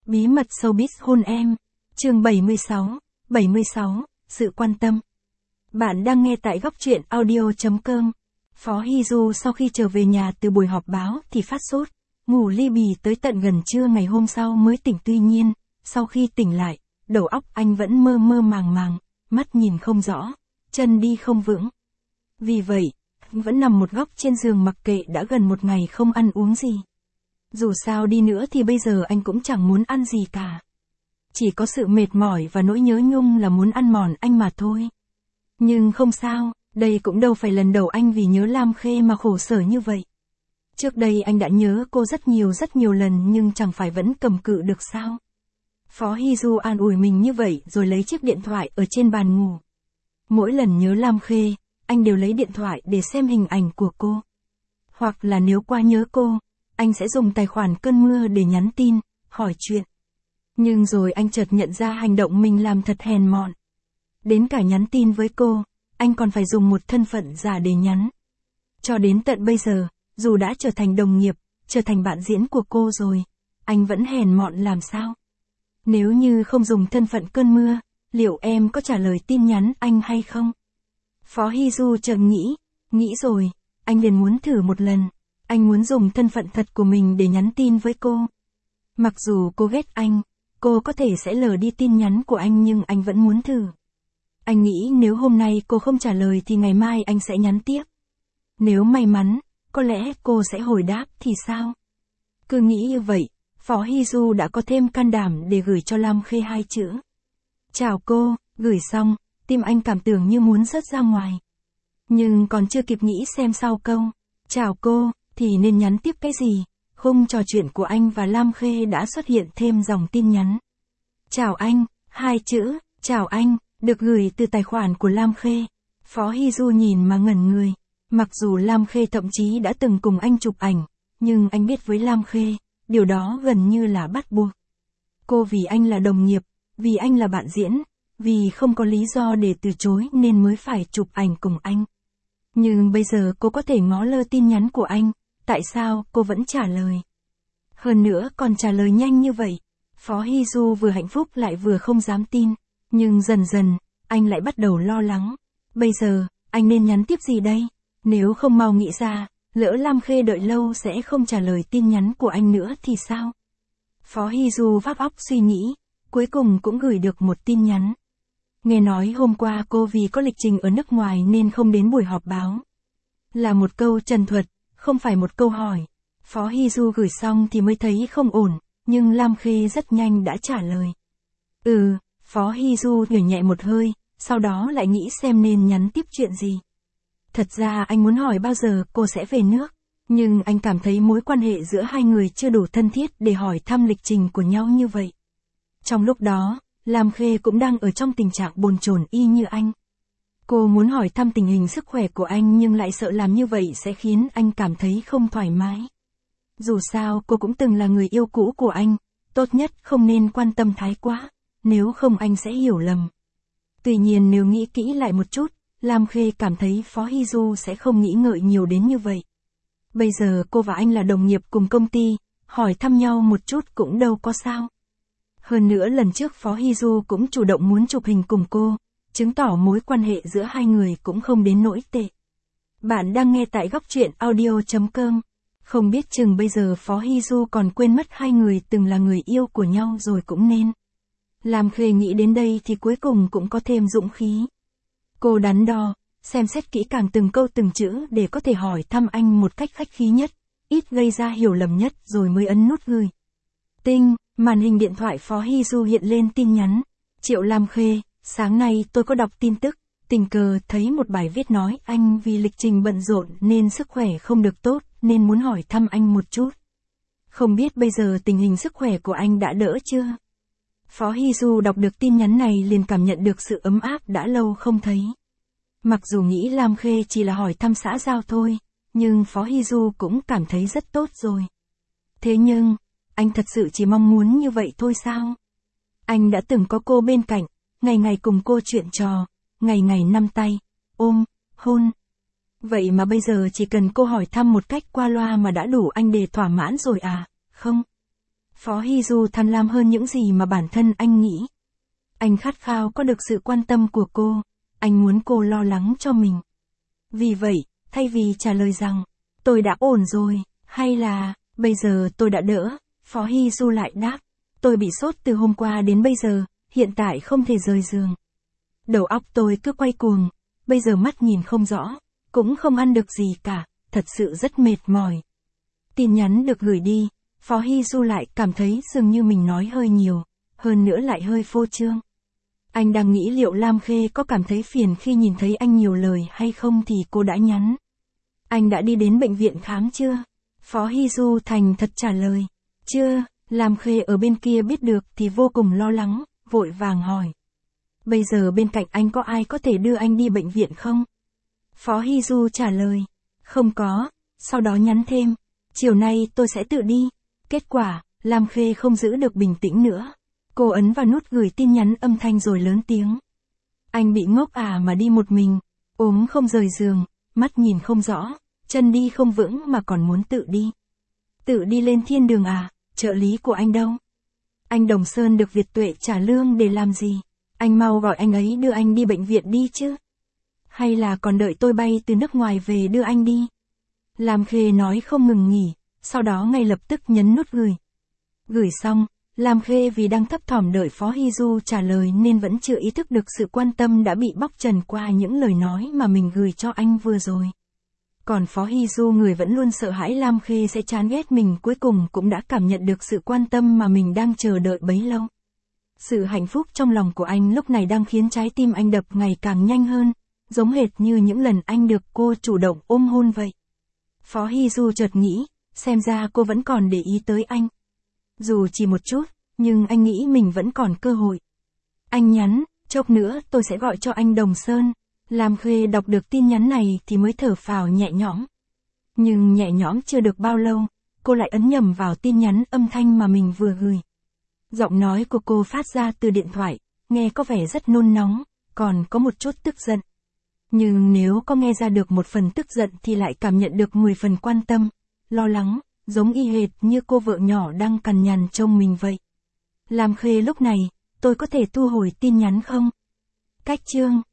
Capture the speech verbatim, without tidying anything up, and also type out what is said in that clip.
Bí mật showbiz hôn em. Chương bảy mươi sáu, bảy mươi sáu, sự quan tâm. Bạn đang nghe tại góc truyện audio chấm com. Phó Hy Du sau khi trở về nhà từ buổi họp báo thì phát sốt, ngủ li bì tới tận gần trưa ngày hôm sau mới tỉnh. Tuy nhiên, sau khi tỉnh lại, đầu óc anh vẫn mơ mơ màng màng, mắt nhìn không rõ, chân đi không vững. Vì vậy, vẫn nằm một góc trên giường mặc kệ đã gần một ngày không ăn uống gì. Dù sao đi nữa thì bây giờ anh cũng chẳng muốn ăn gì cả. Chỉ có sự mệt mỏi và nỗi nhớ nhung là muốn ăn mòn anh mà thôi. Nhưng không sao, đây cũng đâu phải lần đầu anh vì nhớ Lam Khê mà khổ sở như vậy. Trước đây anh đã nhớ cô rất nhiều rất nhiều lần nhưng chẳng phải vẫn cầm cự được sao. Phó Hy Du an ủi mình như vậy rồi lấy chiếc điện thoại ở trên bàn ngủ. Mỗi lần nhớ Lam Khê, anh đều lấy điện thoại để xem hình ảnh của cô. Hoặc là nếu quá nhớ cô, anh sẽ dùng tài khoản Cơn Mưa để nhắn tin, hỏi chuyện. Nhưng rồi anh chợt nhận ra hành động mình làm thật hèn mọn. Đến cả nhắn tin với cô, anh còn phải dùng một thân phận giả để nhắn. Cho đến tận bây giờ, dù đã trở thành đồng nghiệp, trở thành bạn diễn của cô rồi, anh vẫn hèn mọn làm sao? Nếu như không dùng thân phận Cơn Mưa, liệu em có trả lời tin nhắn anh hay không? Phó Hy Du chợt nghĩ, nghĩ rồi, anh liền muốn thử một lần. Anh muốn dùng thân phận thật của mình để nhắn tin với cô. Mặc dù cô ghét anh, cô có thể sẽ lờ đi tin nhắn của anh nhưng anh vẫn muốn thử. Anh nghĩ nếu hôm nay cô không trả lời thì ngày mai anh sẽ nhắn tiếp. Nếu may mắn, có lẽ cô sẽ hồi đáp thì sao? Cứ nghĩ như vậy, Phó Hy Du đã có thêm can đảm để gửi cho Lam Khê hai chữ. Chào cô, gửi xong, tim anh cảm tưởng như muốn rớt ra ngoài. Nhưng còn chưa kịp nghĩ xem sau câu, chào cô, thì nên nhắn tiếp cái gì, khung trò chuyện của anh và Lam Khê đã xuất hiện thêm dòng tin nhắn. Chào anh, hai chữ, chào anh, được gửi từ tài khoản của Lam Khê. Phó Hy Du nhìn mà ngẩn người. Mặc dù Lam Khê thậm chí đã từng cùng anh chụp ảnh, nhưng anh biết với Lam Khê, điều đó gần như là bắt buộc. Cô vì anh là đồng nghiệp, vì anh là bạn diễn, vì không có lý do để từ chối nên mới phải chụp ảnh cùng anh. Nhưng bây giờ cô có thể ngó lơ tin nhắn của anh, tại sao cô vẫn trả lời? Hơn nữa còn trả lời nhanh như vậy. Phó Hy Du vừa hạnh phúc lại vừa không dám tin, nhưng dần dần, anh lại bắt đầu lo lắng. Bây giờ, anh nên nhắn tiếp gì đây? Nếu không mau nghĩ ra, lỡ Lam Khê đợi lâu sẽ không trả lời tin nhắn của anh nữa thì sao? Phó Hy Du vắt óc suy nghĩ, cuối cùng cũng gửi được một tin nhắn. Nghe nói hôm qua cô vì có lịch trình ở nước ngoài nên không đến buổi họp báo. Là một câu trần thuật, không phải một câu hỏi. Phó Hy Du gửi xong thì mới thấy không ổn, nhưng Lam Khê rất nhanh đã trả lời. Ừ, Phó Hy Du thở nhẹ một hơi, sau đó lại nghĩ xem nên nhắn tiếp chuyện gì. Thật ra anh muốn hỏi bao giờ cô sẽ về nước, nhưng anh cảm thấy mối quan hệ giữa hai người chưa đủ thân thiết để hỏi thăm lịch trình của nhau như vậy. Trong lúc đó, Lam Khê cũng đang ở trong tình trạng bồn chồn y như anh. Cô muốn hỏi thăm tình hình sức khỏe của anh nhưng lại sợ làm như vậy sẽ khiến anh cảm thấy không thoải mái. Dù sao cô cũng từng là người yêu cũ của anh, tốt nhất không nên quan tâm thái quá, nếu không anh sẽ hiểu lầm. Tuy nhiên nếu nghĩ kỹ lại một chút, Lam Khê cảm thấy Phó Hy Du sẽ không nghĩ ngợi nhiều đến như vậy. Bây giờ cô và anh là đồng nghiệp cùng công ty, hỏi thăm nhau một chút cũng đâu có sao. Hơn nữa lần trước Phó Hy Du cũng chủ động muốn chụp hình cùng cô, chứng tỏ mối quan hệ giữa hai người cũng không đến nỗi tệ. Bạn đang nghe tại góc truyện audio chấm com. Không biết chừng bây giờ Phó Hy Du còn quên mất hai người từng là người yêu của nhau rồi cũng nên. Lam Khê nghĩ đến đây thì cuối cùng cũng có thêm dũng khí. Cô đắn đo, xem xét kỹ càng từng câu từng chữ để có thể hỏi thăm anh một cách khách khí nhất, ít gây ra hiểu lầm nhất rồi mới ấn nút gửi. Tinh, màn hình điện thoại Phó Hy Du hiện lên tin nhắn. Triệu Lam Khê, sáng nay tôi có đọc tin tức, tình cờ thấy một bài viết nói anh vì lịch trình bận rộn nên sức khỏe không được tốt nên muốn hỏi thăm anh một chút. Không biết bây giờ tình hình sức khỏe của anh đã đỡ chưa? Phó Hy Du đọc được tin nhắn này liền cảm nhận được sự ấm áp đã lâu không thấy. Mặc dù nghĩ Lam Khê chỉ là hỏi thăm xã giao thôi, nhưng Phó Hy Du cũng cảm thấy rất tốt rồi. Thế nhưng, anh thật sự chỉ mong muốn như vậy thôi sao? Anh đã từng có cô bên cạnh, ngày ngày cùng cô chuyện trò, ngày ngày nắm tay, ôm, hôn. Vậy mà bây giờ chỉ cần cô hỏi thăm một cách qua loa mà đã đủ anh để thỏa mãn rồi à, không? Phó Hy Du tham lam hơn những gì mà bản thân anh nghĩ. Anh khát khao có được sự quan tâm của cô, anh muốn cô lo lắng cho mình. Vì vậy, thay vì trả lời rằng, tôi đã ổn rồi, hay là, bây giờ tôi đã đỡ, Phó Hy Du lại đáp, tôi bị sốt từ hôm qua đến bây giờ, hiện tại không thể rời giường. Đầu óc tôi cứ quay cuồng, bây giờ mắt nhìn không rõ, cũng không ăn được gì cả, thật sự rất mệt mỏi. Tin nhắn được gửi đi, Phó Hy Du lại cảm thấy dường như mình nói hơi nhiều, hơn nữa lại hơi phô trương. Anh đang nghĩ liệu Lam Khê có cảm thấy phiền khi nhìn thấy anh nhiều lời hay không thì cô đã nhắn. Anh đã đi đến bệnh viện khám chưa? Phó Hy Du thành thật trả lời. Chưa, Lam Khê ở bên kia biết được thì vô cùng lo lắng, vội vàng hỏi. Bây giờ bên cạnh anh có ai có thể đưa anh đi bệnh viện không? Phó Hy Du trả lời. Không có, sau đó nhắn thêm. Chiều nay tôi sẽ tự đi. Kết quả, Lam Khê không giữ được bình tĩnh nữa. Cô ấn vào nút gửi tin nhắn âm thanh rồi lớn tiếng. Anh bị ngốc à mà đi một mình, ốm không rời giường, mắt nhìn không rõ, chân đi không vững mà còn muốn tự đi. Tự đi lên thiên đường à, trợ lý của anh đâu? Anh Đồng Sơn được Việt Tuệ trả lương để làm gì? Anh mau gọi anh ấy đưa anh đi bệnh viện đi chứ. Hay là còn đợi tôi bay từ nước ngoài về đưa anh đi? Lam Khê nói không ngừng nghỉ, sau đó ngay lập tức nhấn nút gửi. Gửi xong, Lam Khê vì đang thấp thỏm đợi Phó Hy Du trả lời nên vẫn chưa ý thức được sự quan tâm đã bị bóc trần qua những lời nói mà mình gửi cho anh vừa rồi. Còn Phó Hy Du người vẫn luôn sợ hãi Lam Khê sẽ chán ghét mình cuối cùng cũng đã cảm nhận được sự quan tâm mà mình đang chờ đợi bấy lâu. Sự hạnh phúc trong lòng của anh lúc này đang khiến trái tim anh đập ngày càng nhanh hơn, giống hệt như những lần anh được cô chủ động ôm hôn vậy. Phó Hy Du chợt nghĩ, xem ra cô vẫn còn để ý tới anh. Dù chỉ một chút, nhưng anh nghĩ mình vẫn còn cơ hội. Anh nhắn, chốc nữa tôi sẽ gọi cho anh Đồng Sơn. Lam Khê đọc được tin nhắn này thì mới thở phào nhẹ nhõm. Nhưng nhẹ nhõm chưa được bao lâu, cô lại ấn nhầm vào tin nhắn âm thanh mà mình vừa gửi. Giọng nói của cô phát ra từ điện thoại, nghe có vẻ rất nôn nóng, còn có một chút tức giận. Nhưng nếu có nghe ra được một phần tức giận thì lại cảm nhận được mười phần quan tâm, lo lắng, giống y hệt như cô vợ nhỏ đang cằn nhằn trông mình vậy. Lam Khê lúc này, tôi có thể thu hồi tin nhắn không? Cách chương